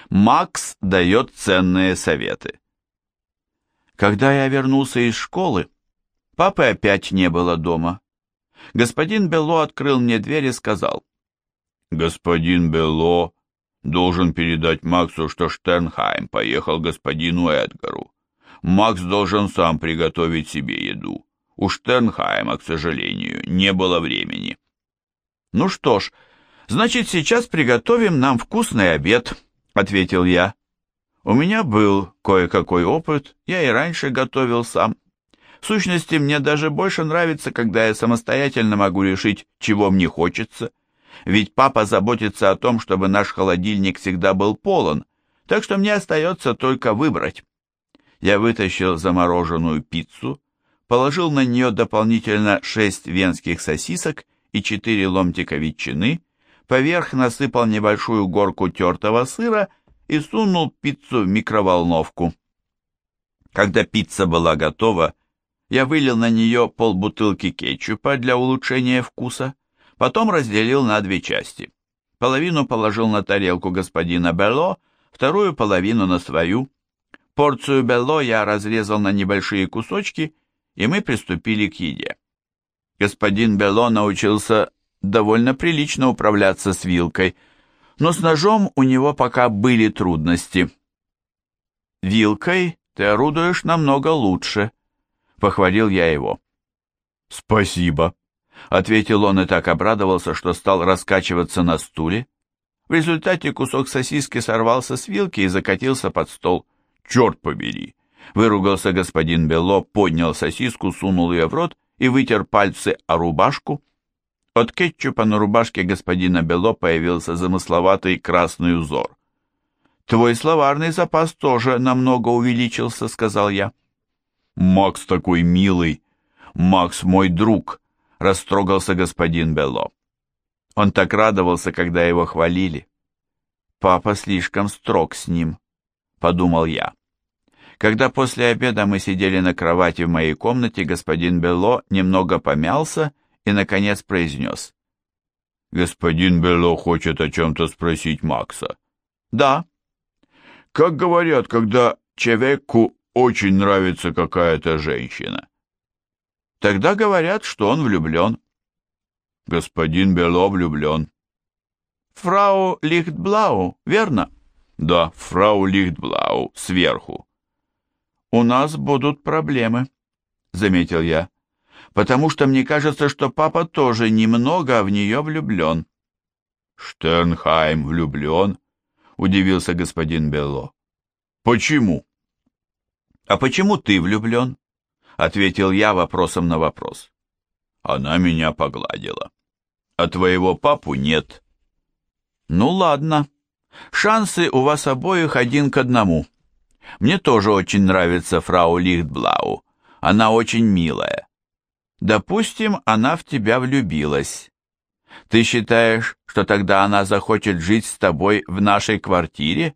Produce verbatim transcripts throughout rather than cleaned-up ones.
Макс дает ценные советы. Когда я вернулся из школы, папы опять не было дома. Господин Белло открыл мне дверь и сказал: «Господин Белло должен передать Максу, что Штернхайм поехал к господину Эдгару. Макс должен сам приготовить себе еду. У Штернхайма, к сожалению, не было времени». «Ну что ж, значит, сейчас приготовим нам вкусный обед», — ответил я. «У меня был кое-какой опыт, я и раньше готовил сам. В сущности, мне даже больше нравится, когда я самостоятельно могу решить, чего мне хочется. Ведь папа заботится о том, чтобы наш холодильник всегда был полон, так что мне остается только выбрать». Я вытащил замороженную пиццу, положил на нее дополнительно шесть венских сосисок и четыре ломтика ветчины, поверх насыпал небольшую горку тертого сыра и сунул пиццу в микроволновку. Когда пицца была готова, я вылил на нее полбутылки кетчупа для улучшения вкуса, потом разделил на две части. Половину положил на тарелку господина Белло, вторую половину на свою. Порцию Белло я разрезал на небольшие кусочки, и мы приступили к еде. Господин Белло научился довольно прилично управляться с вилкой, но с ножом у него пока были трудности. «Вилкой ты орудуешь намного лучше», — похвалил я его. «Спасибо», — ответил он и так обрадовался, что стал раскачиваться на стуле. В результате кусок сосиски сорвался с вилки и закатился под стол. «Черт побери!» — выругался господин Белло, поднял сосиску, сунул ее в рот и вытер пальцы о рубашку. От кетчупа на рубашке господина Белло появился замысловатый красный узор. «Твой словарный запас тоже намного увеличился», — сказал я. «Макс такой милый! Макс мой друг!» — растрогался господин Белло. Он так радовался, когда его хвалили. «Папа слишком строг с ним», — подумал я. Когда после обеда мы сидели на кровати в моей комнате, господин Белло немного помялся и, наконец, произнес: «Господин Белло хочет о чем-то спросить Макса». «Да». «Как говорят, когда человеку очень нравится какая-то женщина?» «Тогда говорят, что он влюблен». «Господин Белло влюблен». «Фрау Лихтблау, верно?» «Да, фрау Лихтблау, сверху». «У нас будут проблемы», — заметил я, «потому что мне кажется, что папа тоже немного в нее влюблен». «Штернхайм влюблен?» — удивился господин Белло. «Почему?» «А почему ты влюблен?» — ответил я вопросом на вопрос. Она меня погладила. «А твоего папу нет». «Ну ладно, шансы у вас обоих один к одному. Мне тоже очень нравится фрау Лихтблау. Она очень милая. Допустим, она в тебя влюбилась. Ты считаешь, что тогда она захочет жить с тобой в нашей квартире?»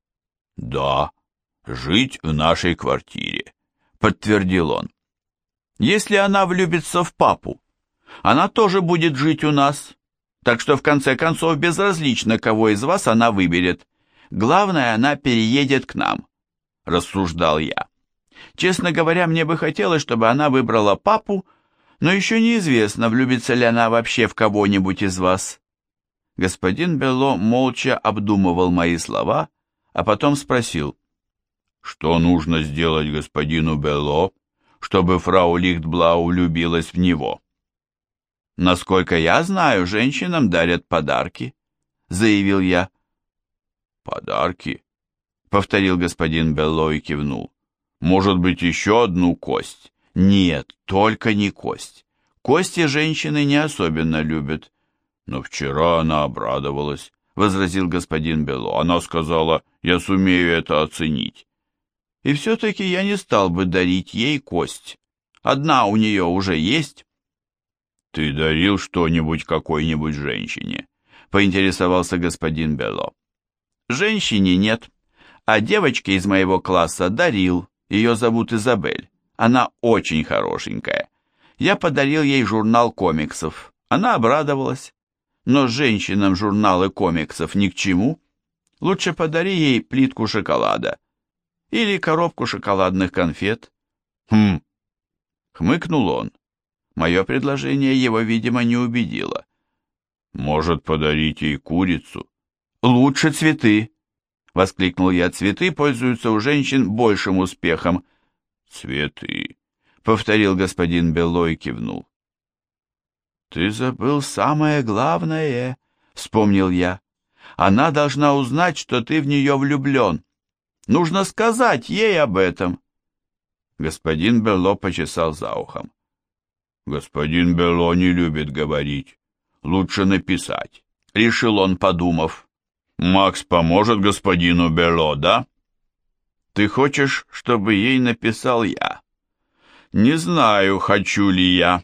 «Да, жить в нашей квартире», — подтвердил он. «Если она влюбится в папу, она тоже будет жить у нас. Так что в конце концов безразлично, кого из вас она выберет. Главное, она переедет к нам», — рассуждал я. Честно говоря, мне бы хотелось, чтобы она выбрала папу, но еще неизвестно, влюбится ли она вообще в кого-нибудь из вас. Господин Белло молча обдумывал мои слова, а потом спросил: «Что нужно сделать господину Белло, чтобы фрау Лихтблау влюбилась в него?» «Насколько я знаю, женщинам дарят подарки», — заявил я. «Подарки?» — повторил господин Белло и кивнул. «Может быть, еще одну кость?» «Нет, только не кость. Кости женщины не особенно любят». «Но вчера она обрадовалась», — возразил господин Белло. «Она сказала, я сумею это оценить». «И все-таки я не стал бы дарить ей кость. Одна у нее уже есть». «Ты дарил что-нибудь какой-нибудь женщине?» — поинтересовался господин Белло. «Женщине нет, а девочке из моего класса дарил. Ее зовут Изабель. Она очень хорошенькая. Я подарил ей журнал комиксов. Она обрадовалась. Но женщинам журналы комиксов ни к чему. Лучше подари ей плитку шоколада или коробку шоколадных конфет. Хм, хмыкнул он. Мое предложение его, видимо, не убедило. Может, подарить ей курицу? Лучше цветы, воскликнул я. Цветы пользуются у женщин большим успехом. Цветы, повторил господин Белло и кивнул. Ты забыл самое главное, вспомнил я. Она должна узнать, что ты в нее влюблен. Нужно сказать ей об этом. Господин Белло почесал за ухом. Господин Белло не любит говорить. Лучше написать, решил он, подумав. Макс поможет господину Белло, да? Ты хочешь, чтобы ей написал я? Не знаю, хочу ли я.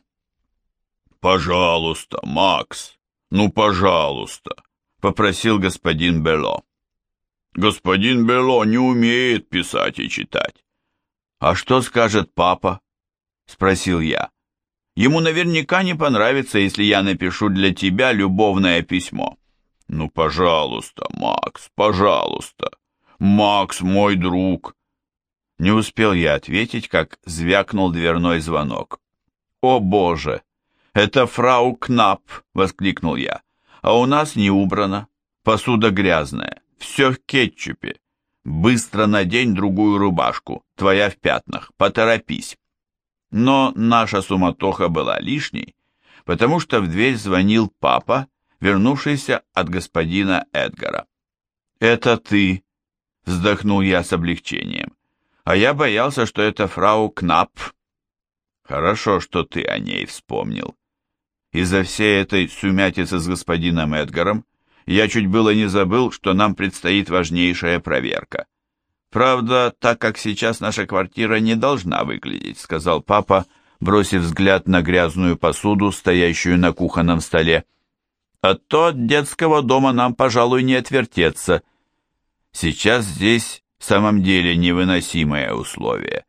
Пожалуйста, Макс, ну, пожалуйста, попросил господин Белло. Господин Белло не умеет писать и читать. А что скажет папа? Спросил я. Ему наверняка не понравится, если я напишу для тебя любовное письмо. Ну, пожалуйста, Макс, пожалуйста. Макс мой друг. Не успел я ответить, как звякнул дверной звонок. О, Боже! Это фрау Кнап, воскликнул я. А у нас не убрано. Посуда грязная. Все в кетчупе. Быстро надень другую рубашку. Твоя в пятнах. Поторопись. Но наша суматоха была лишней, потому что в дверь звонил папа, вернувшийся от господина Эдгара. «Это ты», — вздохнул я с облегчением, «а я боялся, что это фрау Кнап». «Хорошо, что ты о ней вспомнил. Из-за всей этой сумятицы с господином Эдгаром я чуть было не забыл, что нам предстоит важнейшая проверка. Правда, так как сейчас наша квартира не должна выглядеть», — сказал папа, бросив взгляд на грязную посуду, стоящую на кухонном столе. «А то от детского дома нам, пожалуй, не отвертеться. Сейчас здесь в самом деле невыносимое условие».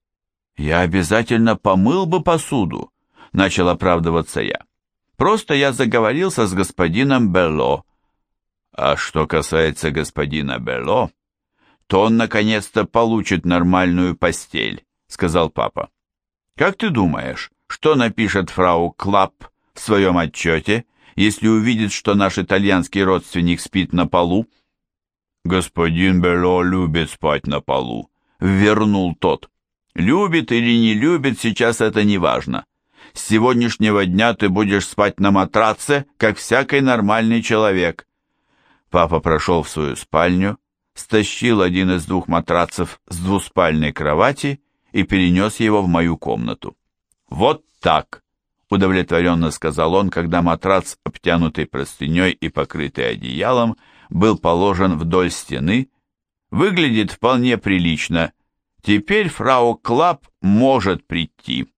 «Я обязательно помыл бы посуду», — начал оправдываться я. «Просто я заговорился с господином Белло». «А что касается господина Белло, то он наконец-то получит нормальную постель», — сказал папа. «Как ты думаешь, что напишет фрау Клап в своем отчете, если увидит, что наш итальянский родственник спит на полу?» «Господин Белло любит спать на полу», — вернул тот. «Любит или не любит, сейчас это не важно. С сегодняшнего дня ты будешь спать на матраце, как всякий нормальный человек». Папа прошел в свою спальню, стащил один из двух матрацев с двуспальной кровати и перенес его в мою комнату. «Вот так», — удовлетворенно сказал он, когда матрац, обтянутый простыней и покрытый одеялом, был положен вдоль стены. «Выглядит вполне прилично. Теперь фрау Клап может прийти».